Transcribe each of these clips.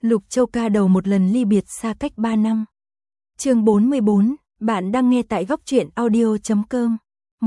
Lục Châu ca đầu một lần ly biệt xa cách 3 năm. Chương 44, bạn đang nghe tại góc truyện audio.com.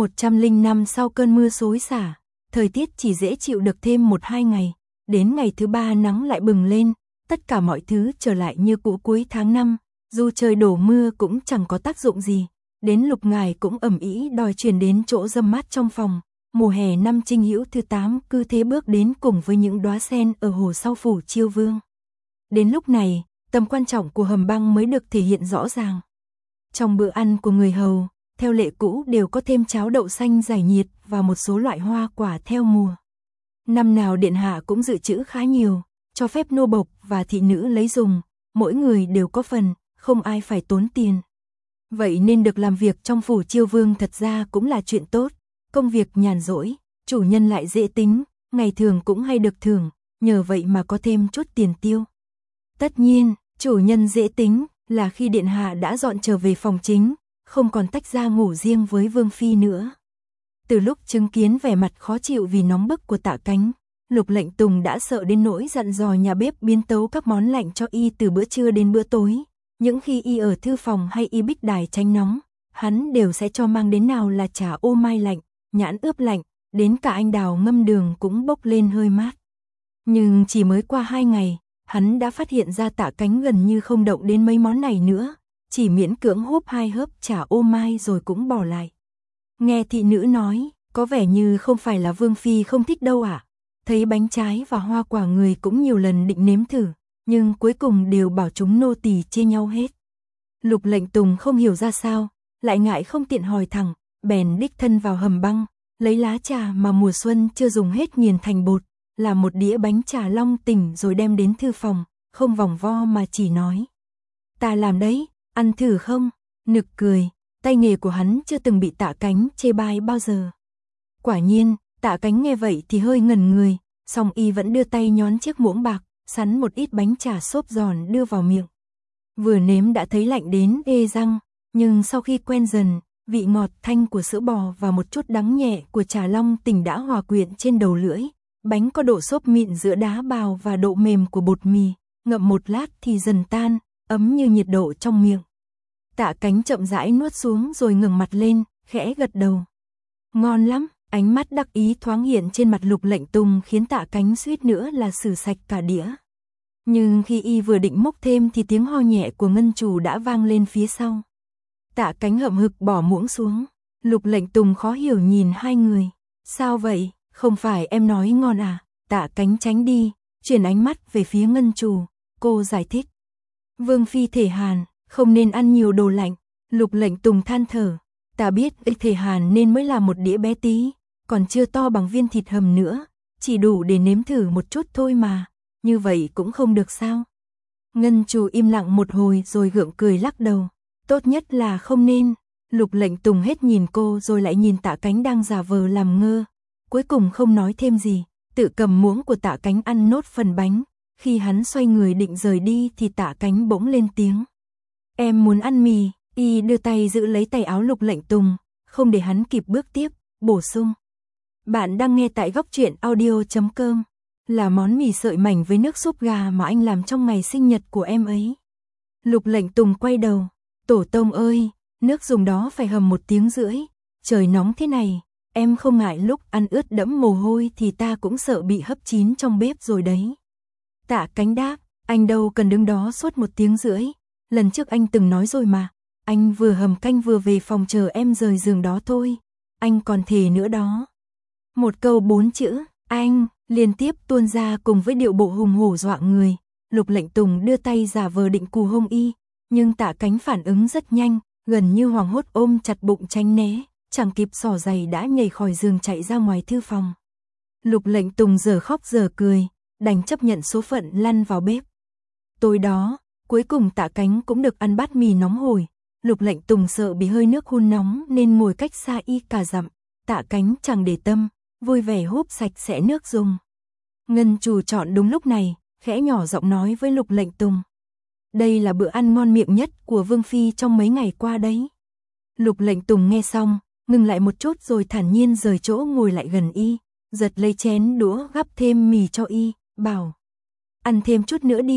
105 sau cơn mưa xối xả, thời tiết chỉ dễ chịu được thêm 1-2 ngày, đến ngày thứ 3 nắng lại bừng lên, tất cả mọi thứ trở lại như cũ cuối tháng 5, dù trời đổ mưa cũng chẳng có tác dụng gì, đến Lục Ngải cũng ầm ĩ đòi chuyển đến chỗ râm mát trong phòng. Mùa hè năm Trinh Hữu thứ 8 cứ thế bước đến cùng với những đóa sen ở hồ sau phủ Chiêu Vương. Đến lúc này, tầm quan trọng của hầm băng mới được thể hiện rõ ràng. Trong bữa ăn của người hầu, theo lệ cũ đều có thêm cháo đậu xanh giải nhiệt và một số loại hoa quả theo mùa. Năm nào điện hạ cũng dự trữ khá nhiều, cho phép nô bộc và thị nữ lấy dùng, mỗi người đều có phần, không ai phải tốn tiền. Vậy nên được làm việc trong phủ Chiêu Vương thật ra cũng là chuyện tốt, công việc nhàn rỗi, chủ nhân lại dễ tính, ngày thường cũng hay được thưởng, nhờ vậy mà có thêm chút tiền tiêu. Tất nhiên, chủ nhân dễ tính là khi điện hạ đã dọn trở về phòng chính, không còn tách ra ngủ riêng với Vương phi nữa. Từ lúc chứng kiến vẻ mặt khó chịu vì nóng bức của Tạ Cánh, Lục Lệnh Tùng đã sợ đến nỗi dặn dò nhà bếp biến tấu các món lạnh cho y từ bữa trưa đến bữa tối. Những khi y ở thư phòng hay y bích đài tránh nóng, hắn đều sẽ cho mang đến nào là trà ô mai lạnh, nhãn ướp lạnh, đến cả anh đào ngâm đường cũng bốc lên hơi mát. Nhưng chỉ mới qua 2 ngày, hắn đã phát hiện ra Tạ Cánh gần như không động đến mấy món này nữa, chỉ miễn cưỡng húp 2 hớp trà ô mai rồi cũng bỏ lại. Nghe thị nữ nói, có vẻ như không phải là Vương phi không thích đâu ạ. Thấy bánh trái và hoa quả người cũng nhiều lần định nếm thử, nhưng cuối cùng đều bảo chúng nô tỳ chê nhau hết. Lục Lệnh Tùng không hiểu ra sao, lại ngại không tiện hỏi thẳng, bèn đích thân vào hầm băng, lấy lá trà mà mùa xuân chưa dùng hết nghiền thành bột, làm một đĩa bánh trà long tỉnh rồi đem đến thư phòng, không vòng vo mà chỉ nói. Ta làm đấy, ăn thử không? Nực cười, tay nghề của hắn chưa từng bị Tạ Cánh chê bai bao giờ. Quả nhiên, Tạ Cánh nghe vậy thì hơi ngẩn người, song y vẫn đưa tay nhón chiếc muỗng bạc, sắn một ít bánh trà xốp giòn đưa vào miệng. Vừa nếm đã thấy lạnh đến ê răng, nhưng sau khi quen dần, vị ngọt thanh của sữa bò và một chút đắng nhẹ của trà long tỉnh đã hòa quyện trên đầu lưỡi. Bánh có độ xốp mịn giữa đá bào và độ mềm của bột mì, ngậm một lát thì dần tan, ấm như nhiệt độ trong miệng. Tạ Cánh chậm rãi nuốt xuống rồi ngẩng mặt lên, khẽ gật đầu. Ngon lắm, ánh mắt đắc ý thoáng hiện trên mặt Lục Lệnh Tùng khiến Tạ Cánh suýt nữa là xử sạch cả đĩa. Nhưng khi y vừa định múc thêm thì tiếng ho nhẹ của Ngân Chủ đã vang lên phía sau. Tạ Cánh hậm hực bỏ muỗng xuống, Lục Lệnh Tùng khó hiểu nhìn hai người. Sao vậy, không phải em nói ngon à? Tạ Cánh tránh đi, chuyển ánh mắt về phía Ngân Chủ, cô giải thích. Vương phi thể hàn, không nên ăn nhiều đồ lạnh. Lục Lệnh Tùng than thở, ta biết thể hàn nên mới làm một đĩa bé tí, còn chưa to bằng viên thịt hầm nữa, chỉ đủ để nếm thử một chút thôi mà, như vậy cũng không được sao? Ngân Chủ im lặng một hồi rồi gượng cười lắc đầu, tốt nhất là không nên. Lục Lệnh Tùng hết nhìn cô rồi lại nhìn Tạ Cánh đang giả vờ làm ngơ, cuối cùng không nói thêm gì, tự cầm muỗng của Tạ Cánh ăn nốt phần bánh. Khi hắn xoay người định rời đi thì Tạ Cánh bỗng lên tiếng. Em muốn ăn mì. Y đưa tay giữ lấy tay áo Lục Lệnh Tùng, không để hắn kịp bước tiếp, bổ sung. Bạn đang nghe tại góc truyện audio.com, là món mì sợi mảnh với nước súp gà mà anh làm trong ngày sinh nhật của em ấy. Lục Lệnh Tùng quay đầu, tổ tông ơi, nước dùng đó phải hầm 1 tiếng rưỡi, trời nóng thế này, em không ngại lúc ăn ướt đẫm mồ hôi thì ta cũng sợ bị hấp chín trong bếp rồi đấy. Tạ Cánh đáp, anh đâu cần đứng đó suốt 1 tiếng rưỡi, lần trước anh từng nói rồi mà. Anh vừa hầm canh vừa về phòng chờ em rời giường đó thôi. Anh còn thề nữa đó. Một câu 4 chữ, anh, liên tiếp tuôn ra cùng với điệu bộ hùng hổ dọa người. Lục Lệnh Tùng đưa tay giả vờ định cù hông y, nhưng Tạ Cánh phản ứng rất nhanh, gần như hoảng hốt ôm chặt bụng tránh né, chẳng kịp xỏ giày đã nhảy khỏi giường chạy ra ngoài thư phòng. Lục Lệnh Tùng giờ khóc giờ cười, đành chấp nhận số phận lăn vào bếp. Tối đó, cuối cùng Tạ Cánh cũng được ăn bát mì nóng hổi. Lục Lệnh Tùng sợ bị hơi nước hun nóng nên ngồi cách xa y cả dặm. Tạ Cánh chẳng để tâm, vui vẻ húp sạch sẽ nước dùng. Ngân Chủ chọn đúng lúc này, khẽ nhỏ giọng nói với Lục Lệnh Tùng. Đây là bữa ăn ngon miệng nhất của Vương phi trong mấy ngày qua đấy. Lục Lệnh Tùng nghe xong, ngừng lại một chút rồi thản nhiên rời chỗ ngồi lại gần y, giật lấy chén đũa gắp thêm mì cho y, bảo. Ăn thêm chút nữa đi.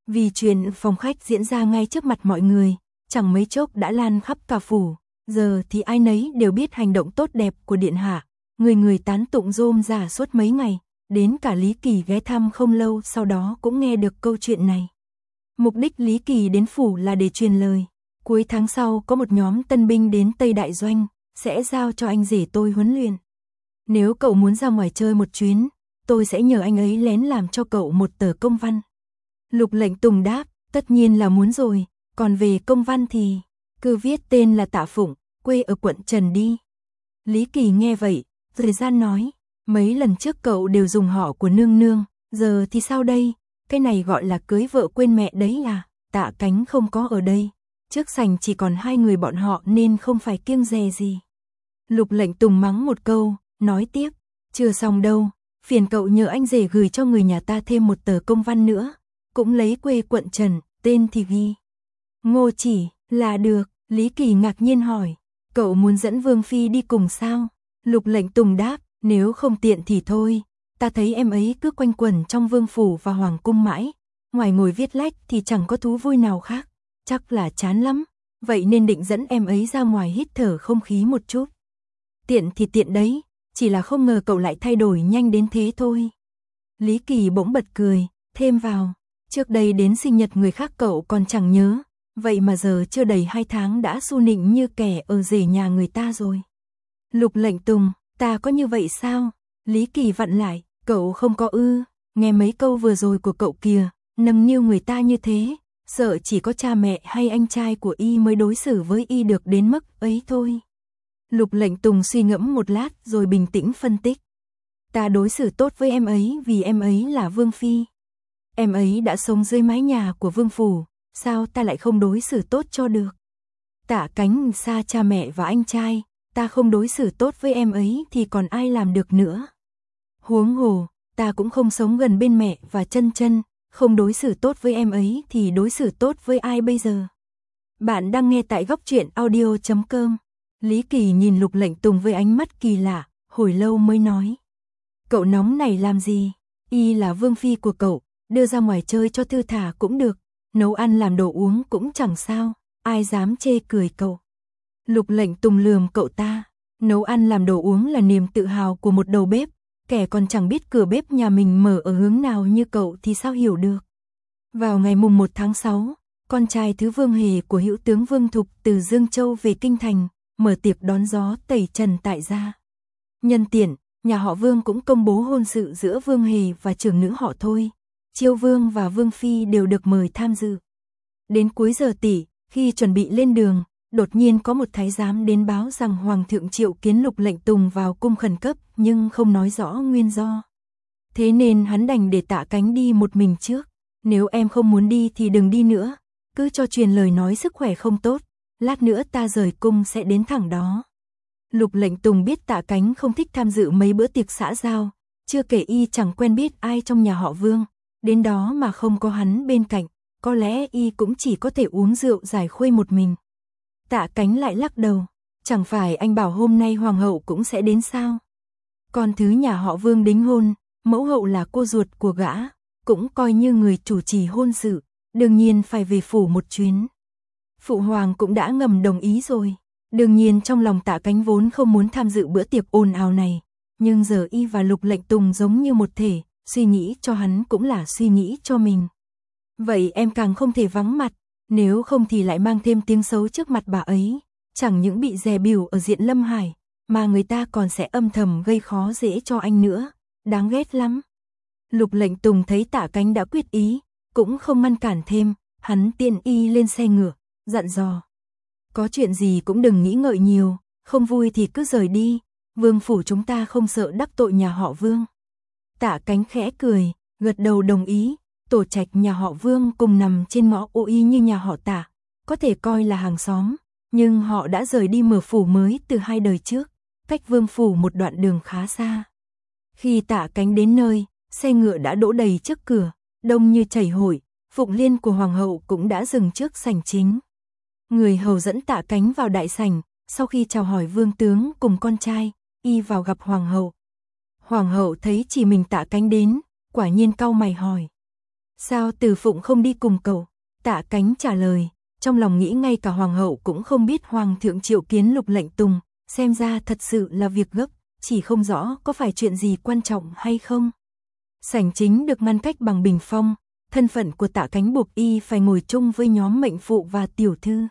Vì chuyện phòng khách diễn ra ngay trước mặt mọi người, chẳng mấy chốc đã lan khắp cả phủ, giờ thì ai nấy đều biết hành động tốt đẹp của điện hạ, người người tán tụng rôm rả suốt mấy ngày, đến cả Lý Kỳ ghé thăm không lâu sau đó cũng nghe được câu chuyện này. Mục đích Lý Kỳ đến phủ là để truyền lời, cuối tháng sau có một nhóm tân binh đến Tây Đại Doanh, sẽ giao cho anh rể tôi huấn luyện. Nếu cậu muốn ra ngoài chơi một chuyến, tôi sẽ nhờ anh ấy lén làm cho cậu một tờ công văn. Lục Lệnh Tùng đáp, tất nhiên là muốn rồi, còn về công văn thì cứ viết tên là Tạ Phụng, quê ở quận Trần đi. Lý Kỳ nghe vậy, thời gian nói, mấy lần trước cậu đều dùng họ của nương nương, giờ thì sao đây, cái này gọi là cưới vợ quên mẹ đấy à. Tạ Cánh không có ở đây, trước sảnh chỉ còn hai người bọn họ nên không phải kiêng dè gì. Lục Lệnh Tùng mắng một câu, nói tiếp, chưa xong đâu, phiền cậu nhờ anh rể gửi cho người nhà ta thêm một tờ công văn nữa, cũng lấy quê quận Trần, tên thì ghi Ngô Chỉ, là được. Lý Kỳ ngạc nhiên hỏi, cậu muốn dẫn Vương Phi đi cùng sao? Lục Lệnh Tùng đáp, nếu không tiện thì thôi, ta thấy em ấy cứ quanh quẩn trong vương phủ và hoàng cung mãi, ngoài ngồi viết lách thì chẳng có thú vui nào khác, chắc là chán lắm, vậy nên định dẫn em ấy ra ngoài hít thở không khí một chút. Tiện thì tiện đấy, chỉ là không ngờ cậu lại thay đổi nhanh đến thế thôi. Lý Kỳ bỗng bật cười, thêm vào, trước đây đến sinh nhật người khác cậu còn chẳng nhớ, vậy mà giờ chưa đầy 2 tháng đã su nịnh như kẻ ở rể nhà người ta rồi. Lục Lệnh Tùng, ta có như vậy sao? Lý Kỳ vặn lại, cậu không có ư, nghe mấy câu vừa rồi của cậu kìa, nâng niu người ta như thế, sợ chỉ có cha mẹ hay anh trai của y mới đối xử với y được đến mức ấy thôi. Lục Lệnh Tùng suy ngẫm một lát rồi bình tĩnh phân tích. Ta đối xử tốt với em ấy vì em ấy là Vương Phi. Em ấy đã sống dưới mái nhà của Vương Phủ, sao ta lại không đối xử tốt cho được? Tạ Cánh xa cha mẹ và anh trai, ta không đối xử tốt với em ấy thì còn ai làm được nữa. Huống hồ, ta cũng không sống gần bên mẹ và Chân Chân, không đối xử tốt với em ấy thì đối xử tốt với ai bây giờ? Bạn đang nghe tại góc truyện audio.com. Lý Kỳ nhìn Lục Lệnh Tùng với ánh mắt kỳ lạ, hồi lâu mới nói. Cậu nóng này làm gì? Y là Vương Phi của cậu, đưa ra ngoài chơi cho thư thả cũng được, nấu ăn làm đồ uống cũng chẳng sao, ai dám chê cười cậu. Lục Lệnh Tùng lườm cậu ta, nấu ăn làm đồ uống là niềm tự hào của một đầu bếp, kẻ còn chẳng biết cửa bếp nhà mình mở ở hướng nào như cậu thì sao hiểu được. Vào ngày mùng 1 tháng 6, con trai thứ Vương Hề của hữu tướng Vương Thục từ Dương Châu về Kinh Thành, mở tiệc đón gió tẩy trần tại gia. Nhân tiện, nhà họ Vương cũng công bố hôn sự giữa Vương Hề và trưởng nữ họ Thôi. Chiêu Vương và Vương Phi đều được mời tham dự. Đến cuối giờ tỉ, khi chuẩn bị lên đường, đột nhiên có một thái giám đến báo rằng Hoàng thượng triệu kiến Lục Lệnh Tùng vào cung khẩn cấp nhưng không nói rõ nguyên do. Thế nên hắn đành để Tạ Cánh đi một mình trước. Nếu em không muốn đi thì đừng đi nữa, cứ cho truyền lời nói sức khỏe không tốt, lát nữa ta rời cung sẽ đến thẳng đó. Lục Lệnh Tùng biết Tạ Cánh không thích tham dự mấy bữa tiệc xã giao, chưa kể y chẳng quen biết ai trong nhà họ Vương, đến đó mà không có hắn bên cạnh, có lẽ y cũng chỉ có thể uống rượu giải khuây một mình. Tạ Cánh lại lắc đầu, chẳng phải anh bảo hôm nay hoàng hậu cũng sẽ đến sao? Con thứ nhà họ Vương đính hôn, mẫu hậu là cô ruột của gã, cũng coi như người chủ trì hôn sự, đương nhiên phải về phủ một chuyến. Phụ hoàng cũng đã ngầm đồng ý rồi. Đương nhiên trong lòng Tạ Cánh vốn không muốn tham dự bữa tiệc ồn ào này, nhưng giờ y và Lục Lệnh Tùng giống như một thể, suy nghĩ cho hắn cũng là suy nghĩ cho mình. Vậy em càng không thể vắng mặt, nếu không thì lại mang thêm tiếng xấu trước mặt bà ấy, chẳng những bị dè bỉu ở diện Lâm Hải, mà người ta còn sẽ âm thầm gây khó dễ cho anh nữa, đáng ghét lắm. Lục Lệnh Tùng thấy Tạ Cánh đã quyết ý, cũng không ngăn cản thêm, hắn tiện y lên xe ngựa, dặn dò. Có chuyện gì cũng đừng nghĩ ngợi nhiều, không vui thì cứ rời đi, Vương phủ chúng ta không sợ đắc tội nhà họ Vương. Tạ Cánh khẽ cười, gật đầu đồng ý, tổ trạch nhà họ Vương cùng nằm trên ngõ ô y như nhà họ Tạ, có thể coi là hàng xóm, nhưng họ đã rời đi mở phủ mới từ 2 đời trước, cách Vương phủ một đoạn đường khá xa. Khi Tạ Cánh đến nơi, xe ngựa đã đỗ đầy trước cửa, đông như chảy hội, phụng liên của hoàng hậu cũng đã dừng trước sảnh chính. Người hầu dẫn Tạ Cánh vào đại sảnh, sau khi chào hỏi vương tướng cùng con trai, y vào gặp hoàng hậu. Hoàng hậu thấy chỉ mình Tạ Cánh đến, quả nhiên cau mày hỏi. Sao Từ Phụng không đi cùng cậu? Tạ Cánh trả lời, trong lòng nghĩ ngay cả hoàng hậu cũng không biết hoàng thượng triệu kiến Lục Lệnh Tùng, xem ra thật sự là việc gấp, chỉ không rõ có phải chuyện gì quan trọng hay không. Sảnh chính được ngăn cách bằng bình phong, thân phận của Tạ Cánh buộc y phải ngồi chung với nhóm mệnh phụ và tiểu thư.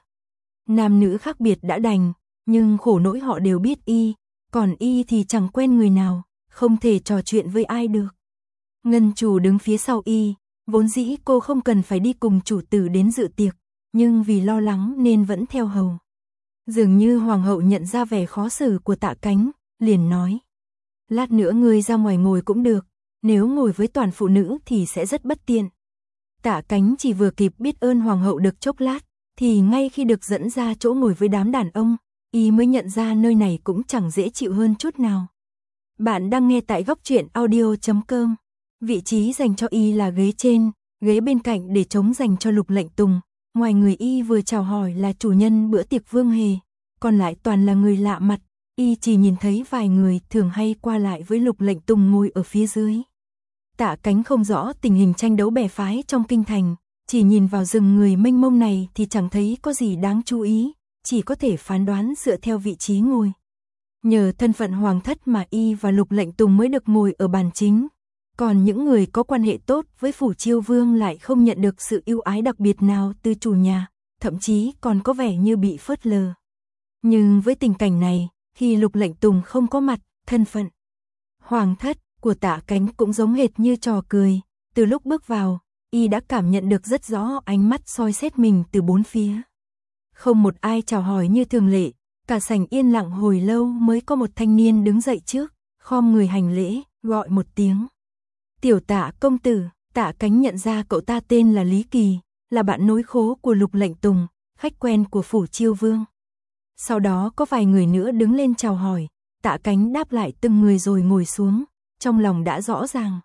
Nam nữ khác biệt đã đành, nhưng khổ nỗi họ đều biết y, còn y thì chẳng quen người nào, không thể trò chuyện với ai được. Ngân chủ đứng phía sau y, vốn dĩ cô không cần phải đi cùng chủ tử đến dự tiệc, nhưng vì lo lắng nên vẫn theo hầu. Dường như hoàng hậu nhận ra vẻ khó xử của Tạ Cánh, liền nói: lát nữa ngươi ra ngoài ngồi cũng được, nếu ngồi với toàn phụ nữ thì sẽ rất bất tiện. Tạ Cánh chỉ vừa kịp biết ơn hoàng hậu được chốc lát, thì ngay khi được dẫn ra chỗ ngồi với đám đàn ông, y mới nhận ra nơi này cũng chẳng dễ chịu hơn chút nào. Bạn đang nghe tại góc truyện audio.com. Vị trí dành cho y là ghế trên, ghế bên cạnh để trống dành cho Lục Lệnh Tùng. Ngoài người y vừa chào hỏi là chủ nhân bữa tiệc Vương Hề, còn lại toàn là người lạ mặt. Y chỉ nhìn thấy vài người thường hay qua lại với Lục Lệnh Tùng ngồi ở phía dưới. Tạ Cánh không rõ tình hình tranh đấu bè phái trong kinh thành, chỉ nhìn vào rừng người mênh mông này thì chẳng thấy có gì đáng chú ý, chỉ có thể phán đoán dựa theo vị trí ngồi. Nhờ thân phận hoàng thất mà y và Lục Lệnh Tùng mới được ngồi ở bàn chính, còn những người có quan hệ tốt với phủ Chiêu Vương lại không nhận được sự ưu ái đặc biệt nào từ chủ nhà, thậm chí còn có vẻ như bị phớt lờ. Nhưng với tình cảnh này, khi Lục Lệnh Tùng không có mặt, thân phận hoàng thất của Tạ Cánh cũng giống hệt như trò cười. Từ lúc bước vào, y đã cảm nhận được rất rõ ánh mắt soi xét mình từ bốn phía. Không một ai chào hỏi như thường lệ, cả sảnh yên lặng hồi lâu mới có một thanh niên đứng dậy trước, khom người hành lễ, gọi một tiếng: tiểu Tạ công tử. Tạ Cánh nhận ra cậu ta tên là Lý Kỳ, là bạn nối khố của Lục Lệnh Tùng, khách quen của phủ Chiêu Vương. Sau đó có vài người nữa đứng lên chào hỏi, Tạ Cánh đáp lại từng người rồi ngồi xuống, trong lòng đã rõ ràng.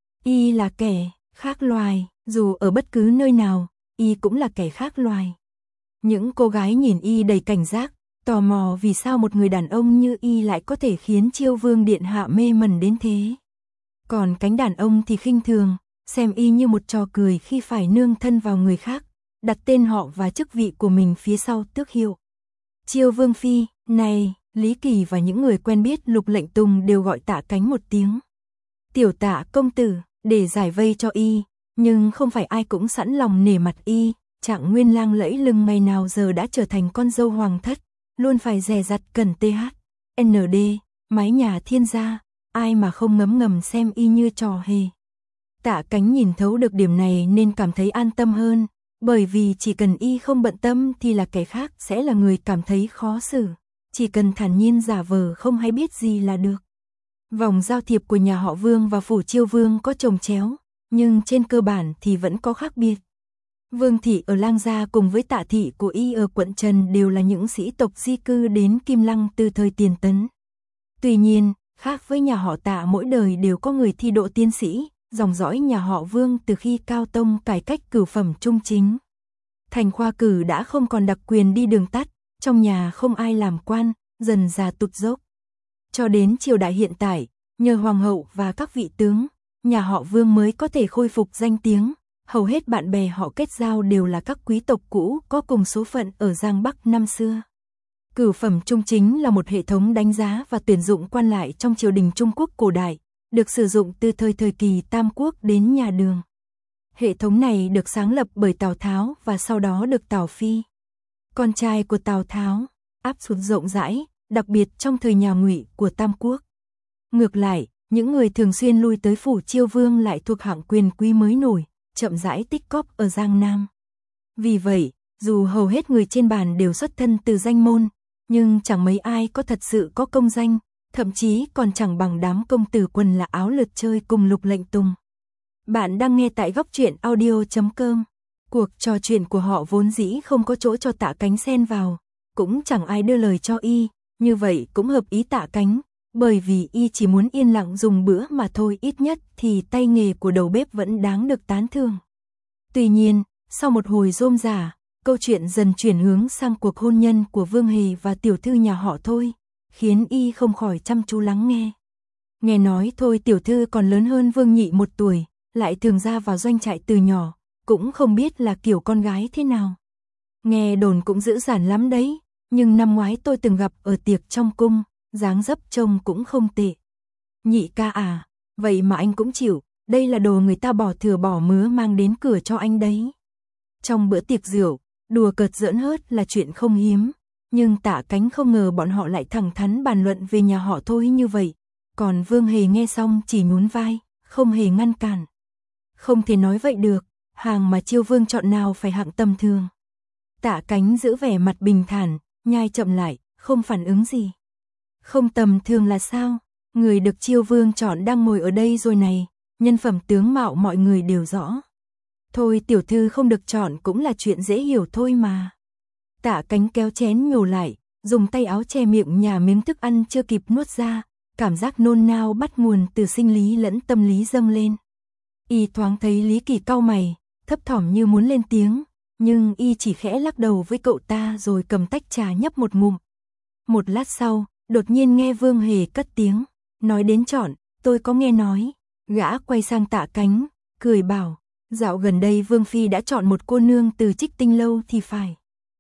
Y là kẻ khác loài, dù ở bất cứ nơi nào, y cũng là kẻ khác loài. Những cô gái nhìn y đầy cảnh giác, tò mò vì sao một người đàn ông như y lại có thể khiến Chiêu Vương điện hạ mê mẩn đến thế. Còn cánh đàn ông thì khinh thường, xem y như một trò cười khi phải nương thân vào người khác, đặt tên họ và chức vị của mình phía sau tước hiệu. Chiêu Vương phi, này. Lý Kỳ và những người quen biết Lục Lệnh Tùng đều gọi Tạ Cánh một tiếng tiểu Tạ công tử để giải vây cho y, nhưng không phải ai cũng sẵn lòng nể mặt y. Trạng Nguyên Lang lẫy lừng ngày nào giờ đã trở thành con dâu hoàng thất, luôn phải dè dặt cần THND, mái nhà thiên gia, ai mà không ngấm ngầm xem y như trò hề. Tạ Cánh nhìn thấu được điểm này nên cảm thấy an tâm hơn, bởi vì chỉ cần y không bận tâm thì là kẻ khác sẽ là người cảm thấy khó xử. Chỉ cần thản nhiên giả vờ không hay biết gì là được. Vòng giao thiệp của nhà họ Vương và phủ Chiêu Vương có chồng chéo, nhưng trên cơ bản thì vẫn có khác biệt. Vương thị ở Lang Gia cùng với Tạ thị của y ở quận Trần đều là những sĩ tộc di cư đến Kim Lăng từ thời Tiền Tấn. Tuy nhiên, khác với nhà họ Tạ mỗi đời đều có người thi độ tiến sĩ, dòng dõi nhà họ Vương từ khi Cao Tông cải cách cửu phẩm trung chính. Thành khoa cử đã không còn đặc quyền đi đường tắt. Trong nhà không ai làm quan, dần già tụt dốc. Cho đến triều đại hiện tại, nhờ hoàng hậu và các vị tướng, nhà họ Vương mới có thể khôi phục danh tiếng. Hầu hết bạn bè họ kết giao đều là các quý tộc cũ có cùng số phận ở Giang Bắc năm xưa. Cửu phẩm trung chính là một hệ thống đánh giá và tuyển dụng quan lại trong triều đình Trung Quốc cổ đại, được sử dụng từ thời kỳ Tam Quốc đến nhà Đường. Hệ thống này được sáng lập bởi Tào Tháo và sau đó được Tào Phi, con trai của Tào Tháo, áp dụng rộng rãi, đặc biệt trong thời nhà Ngụy của Tam Quốc. Ngược lại, những người thường xuyên lui tới phủ Chiêu Vương lại thuộc hạng quyền quý mới nổi, chậm rãi tích cóp ở Giang Nam. Vì vậy, dù hầu hết người trên bàn đều xuất thân từ danh môn, nhưng chẳng mấy ai có thật sự có công danh, thậm chí còn chẳng bằng đám công tử quần là áo lượt chơi cùng Lục Lệnh Tùng. Bạn đang nghe tại góc truyện audio.com. Cuộc trò chuyện của họ vốn dĩ không có chỗ cho Tạ Cánh xen vào, cũng chẳng ai đưa lời cho y, như vậy cũng hợp ý Tạ Cánh, bởi vì y chỉ muốn yên lặng dùng bữa mà thôi, ít nhất thì tay nghề của đầu bếp vẫn đáng được tán thưởng. Tuy nhiên, sau một hồi rôm rả, câu chuyện dần chuyển hướng sang cuộc hôn nhân của Vương Hề và tiểu thư nhà họ Thôi, khiến y không khỏi chăm chú lắng nghe. Nghe nói Thôi tiểu thư còn lớn hơn Vương Nhị 1 tuổi, lại thường ra vào doanh trại từ nhỏ, cũng không biết là kiểu con gái thế nào. Nghe đồn cũng dữ dằn lắm đấy, nhưng năm ngoái tôi từng gặp ở tiệc trong cung, dáng dấp trông cũng không tệ. Nhị ca à, vậy mà anh cũng chịu, đây là đồ người ta bỏ thừa bỏ mứa mang đến cửa cho anh đấy. Trong bữa tiệc rượu, đùa cợt giỡn hớt là chuyện không hiếm, nhưng Tạ Cánh không ngờ bọn họ lại thẳng thắn bàn luận về nhà họ Thôi như vậy. Còn Vương Hề nghe xong chỉ nhún vai, không hề ngăn cản. Không thể nói vậy được, hàng mà Chiêu Vương chọn nào phải hạng tầm thường. Tạ Cánh giữ vẻ mặt bình thản, nhai chậm lại, không phản ứng gì. Không tầm thường là sao? Người được Chiêu Vương chọn đang ngồi ở đây rồi này, nhân phẩm tướng mạo mọi người đều rõ. Thôi tiểu thư không được chọn cũng là chuyện dễ hiểu thôi mà. Tạ Cánh kéo chén nhổ lại, dùng tay áo che miệng nhả miếng thức ăn chưa kịp nuốt ra, cảm giác nôn nao bắt nguồn từ sinh lý lẫn tâm lý dâng lên. Y thoáng thấy Lý Kỳ cau mày, thấp thỏm như muốn lên tiếng, nhưng y chỉ khẽ lắc đầu với cậu ta rồi cầm tách trà nhấp một ngụm. Một lát sau, đột nhiên nghe Vương Hề cất tiếng, nói đến chọn, tôi có nghe nói. Gã quay sang Tạ Cánh, cười bảo, dạo gần đây Vương Phi đã chọn một cô nương từ Trích Tinh Lâu thì phải.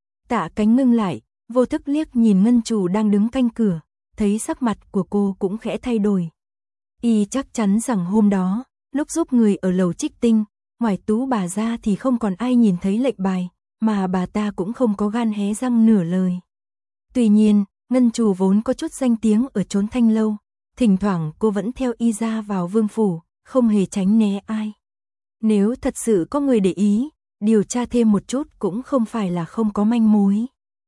Tạ Cánh ngưng lại, vô thức liếc nhìn Ngân Chủ đang đứng canh cửa, thấy sắc mặt của cô cũng khẽ thay đổi. Y chắc chắn rằng hôm đó, lúc giúp người ở lầu Trích Tinh, ngoài Tú bà ra thì không còn ai nhìn thấy lệnh bài, mà bà ta cũng không có gan hé răng nửa lời. Tuy nhiên, Ngân Chủ vốn có chút danh tiếng ở chốn Thanh Lâu, thỉnh thoảng cô vẫn theo y ra vào vương phủ, không hề tránh né ai. Nếu thật sự có người để ý, điều tra thêm một chút cũng không phải là không có manh mối.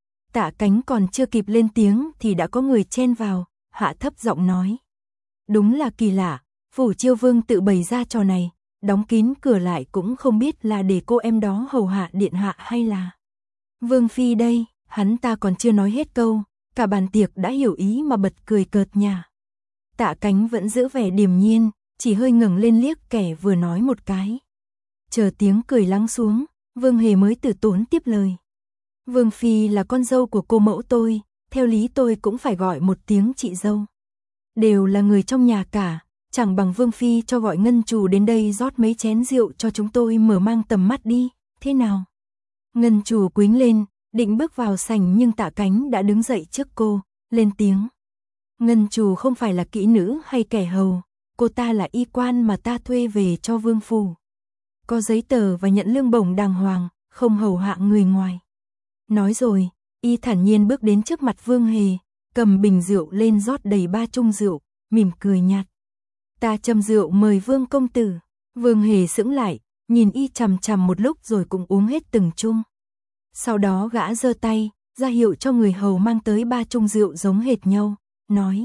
Tạ Cánh còn chưa kịp lên tiếng thì đã có người chen vào, hạ thấp giọng nói. Đúng là kỳ lạ, phủ Chiêu Vương tự bày ra trò này, đóng kín cửa lại cũng không biết là để cô em đó hầu hạ điện hạ hay là. Vương Phi đây, hắn ta còn chưa nói hết câu, cả bàn tiệc đã hiểu ý mà bật cười cợt nhả. Tạ Cánh vẫn giữ vẻ điềm nhiên, chỉ hơi ngẩng lên liếc kẻ vừa nói một cái. Chờ tiếng cười lắng xuống, Vương Hề mới từ tốn tiếp lời. Vương Phi là con dâu của cô mẫu tôi, theo lý tôi cũng phải gọi một tiếng chị dâu. Đều là người trong nhà cả, chẳng bằng Vương Phi cho gọi Ngân Chủ đến đây rót mấy chén rượu cho chúng tôi mở mang tầm mắt đi, thế nào? Ngân Chủ quĩnh lên, định bước vào sảnh nhưng Tạ Cánh đã đứng dậy trước cô, lên tiếng. Ngân Chủ không phải là kỹ nữ hay kẻ hầu, cô ta là y quan mà ta thuê về cho vương phủ. Có giấy tờ và nhận lương bổng đàng hoàng, không hầu hạ người ngoài. Nói rồi, y thản nhiên bước đến trước mặt Vương Hề, cầm bình rượu lên rót đầy 3 chung rượu, mỉm cười nhạt. Ta châm rượu mời Vương công tử. Vương Hề sững lại, nhìn y chằm chằm một lúc rồi cũng uống hết từng chung. Sau đó gã giơ tay, ra hiệu cho người hầu mang tới 3 chung rượu giống hệt nhau, nói.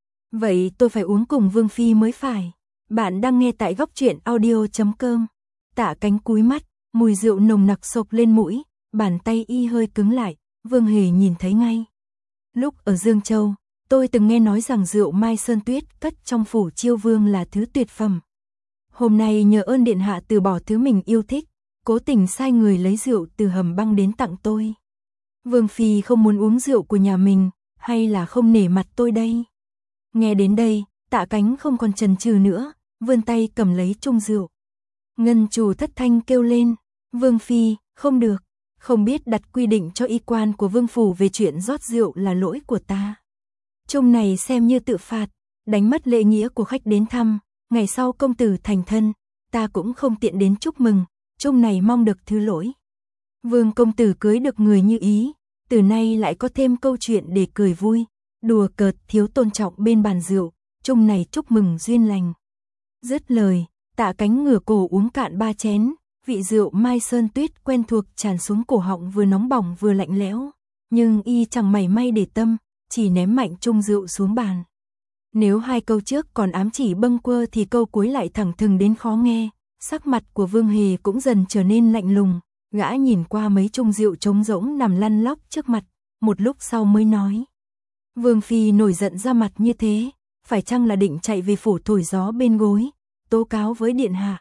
Vậy tôi phải uống cùng Vương Phi mới phải. Bạn đang nghe tại góc truyện audio.com. Tạ Cánh cúi mắt, mùi rượu nồng nặc xộc lên mũi, bàn tay y hơi cứng lại, Vương Hề nhìn thấy ngay. Lúc ở Dương Châu, tôi từng nghe nói rằng rượu Mai Sơn Tuyết cất trong phủ Chiêu Vương là thứ tuyệt phẩm. Hôm nay nhờ ơn điện hạ từ bỏ thứ mình yêu thích, cố tình sai người lấy rượu từ hầm băng đến tặng tôi. Vương Phi không muốn uống rượu của nhà mình, hay là không nể mặt tôi đây? Nghe đến đây, Tạ Cánh không còn chần chừ nữa, vươn tay cầm lấy chung rượu. Ngân Chủ thất thanh kêu lên, Vương Phi, không được, không biết đặt quy định cho y quan của vương phủ về chuyện rót rượu là lỗi của ta. Chung này xem như tự phạt, đánh mất lễ nghĩa của khách đến thăm, ngày sau công tử thành thân, ta cũng không tiện đến chúc mừng, chung này mong được thứ lỗi. Vương công tử cưới được người như ý, từ nay lại có thêm câu chuyện để cười vui, đùa cợt thiếu tôn trọng bên bàn rượu, chung này chúc mừng duyên lành. Dứt lời, Tạ Cánh ngửa cổ uống cạn 3 chén, vị rượu Mai Sơn Tuyết quen thuộc tràn xuống cổ họng vừa nóng bỏng vừa lạnh lẽo, nhưng y chẳng mảy may để tâm, chỉ ném mạnh chung rượu xuống bàn. Nếu 2 câu trước còn ám chỉ bâng quơ thì câu cuối lại thẳng thừng đến khó nghe, sắc mặt của Vương Hề cũng dần trở nên lạnh lùng, gã nhìn qua mấy chung rượu trống rỗng nằm lăn lóc trước mặt, một lúc sau mới nói. Vương Phi nổi giận ra mặt như thế, phải chăng là định chạy về phủ thổi gió bên gối, tố cáo với điện hạ?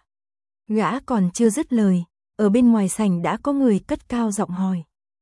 Gã còn chưa dứt lời, ở bên ngoài sảnh đã có người cất cao giọng hỏi.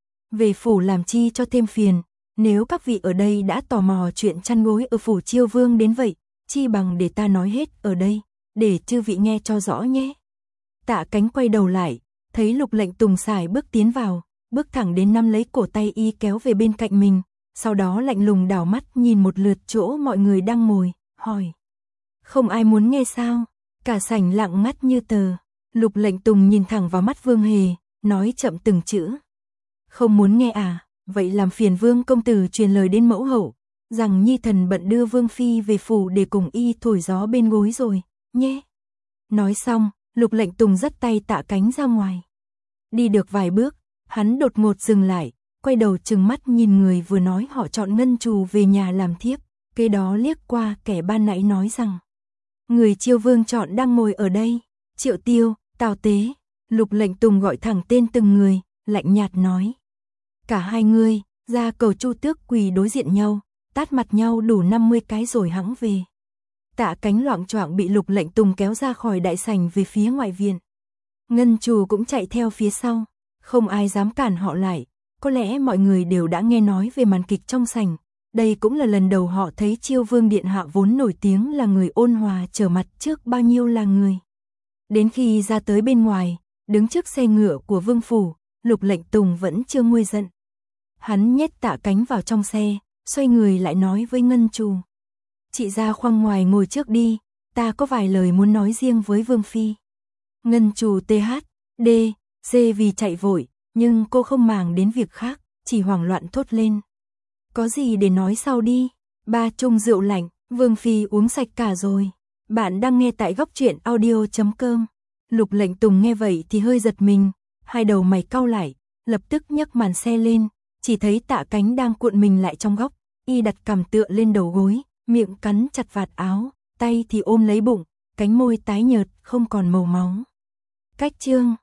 Về phủ làm chi cho thêm phiền, nếu các vị ở đây đã tò mò chuyện chăn gối ở phủ Chiêu Vương đến vậy, chi bằng để ta nói hết ở đây, để chư vị nghe cho rõ nhé. Tạ Cánh quay đầu lại, thấy Lục Lệnh Tùng sải bước tiến vào, bước thẳng đến nắm lấy cổ tay y kéo về bên cạnh mình, sau đó lạnh lùng đảo mắt nhìn một lượt chỗ mọi người đang ngồi, hỏi. Không ai muốn nghe sao? Cả sảnh lặng ngắt như tờ. Lục Lệnh Tùng nhìn thẳng vào mắt Vương Hề, nói chậm từng chữ. Không muốn nghe à? Vậy làm phiền Vương công tử truyền lời đến mẫu hậu, rằng nhi thần bận đưa Vương phi về phủ để cùng y thổi gió bên gối rồi, nhé. Nói xong, Lục Lệnh Tùng dắt tay Tạ Cánh ra ngoài. Đi được vài bước, hắn đột ngột dừng lại, quay đầu trừng mắt nhìn người vừa nói họ chọn Ngân Trù về nhà làm thiếp, kế đó liếc qua kẻ ban nãy nói rằng. Người Chiêu Vương chọn đang ngồi ở đây, Triệu Tiêu, Tào Tế. Lục Lệnh Tùng gọi thẳng tên từng người, lạnh nhạt nói. Cả hai ngươi, ra cầu Chu Tước quỳ đối diện nhau, tát mặt nhau đủ 50 cái rồi hẵng về. Tạ Cánh loạng choạng bị Lục Lệnh Tùng kéo ra khỏi đại sảnh về phía ngoại viện. Ngân Trù cũng chạy theo phía sau, không ai dám cản họ lại, có lẽ mọi người đều đã nghe nói về màn kịch trong sảnh. Đây cũng là lần đầu họ thấy Chiêu Vương điện hạ vốn nổi tiếng là người ôn hòa trở mặt trước bao nhiêu là người. Đến khi ra tới bên ngoài, đứng trước xe ngựa của Vương phủ, Lục Lệnh Tùng vẫn chưa nguôi giận. Hắn nhét Tạ Cánh vào trong xe, xoay người lại nói với Ngân Trù. Chị ra khoang ngoài ngồi trước đi, ta có vài lời muốn nói riêng với Vương phi. Ngân Trù THD, C vì chạy vội, nhưng cô không màng đến việc khác, chỉ hoảng loạn thốt lên. Có gì để nói sau đi, 3 chung rượu lạnh, Vương phi uống sạch cả rồi. Bạn đang nghe tại góc truyện audio.com. Lục Lệnh Tùng nghe vậy thì hơi giật mình, hai đầu mày cau lại, lập tức nhấc màn xe lên, chỉ thấy Tạ Cánh đang cuộn mình lại trong góc, y đặt cằm tựa lên đầu gối, miệng cắn chặt vạt áo, tay thì ôm lấy bụng, cánh môi tái nhợt không còn màu máu. Cách chương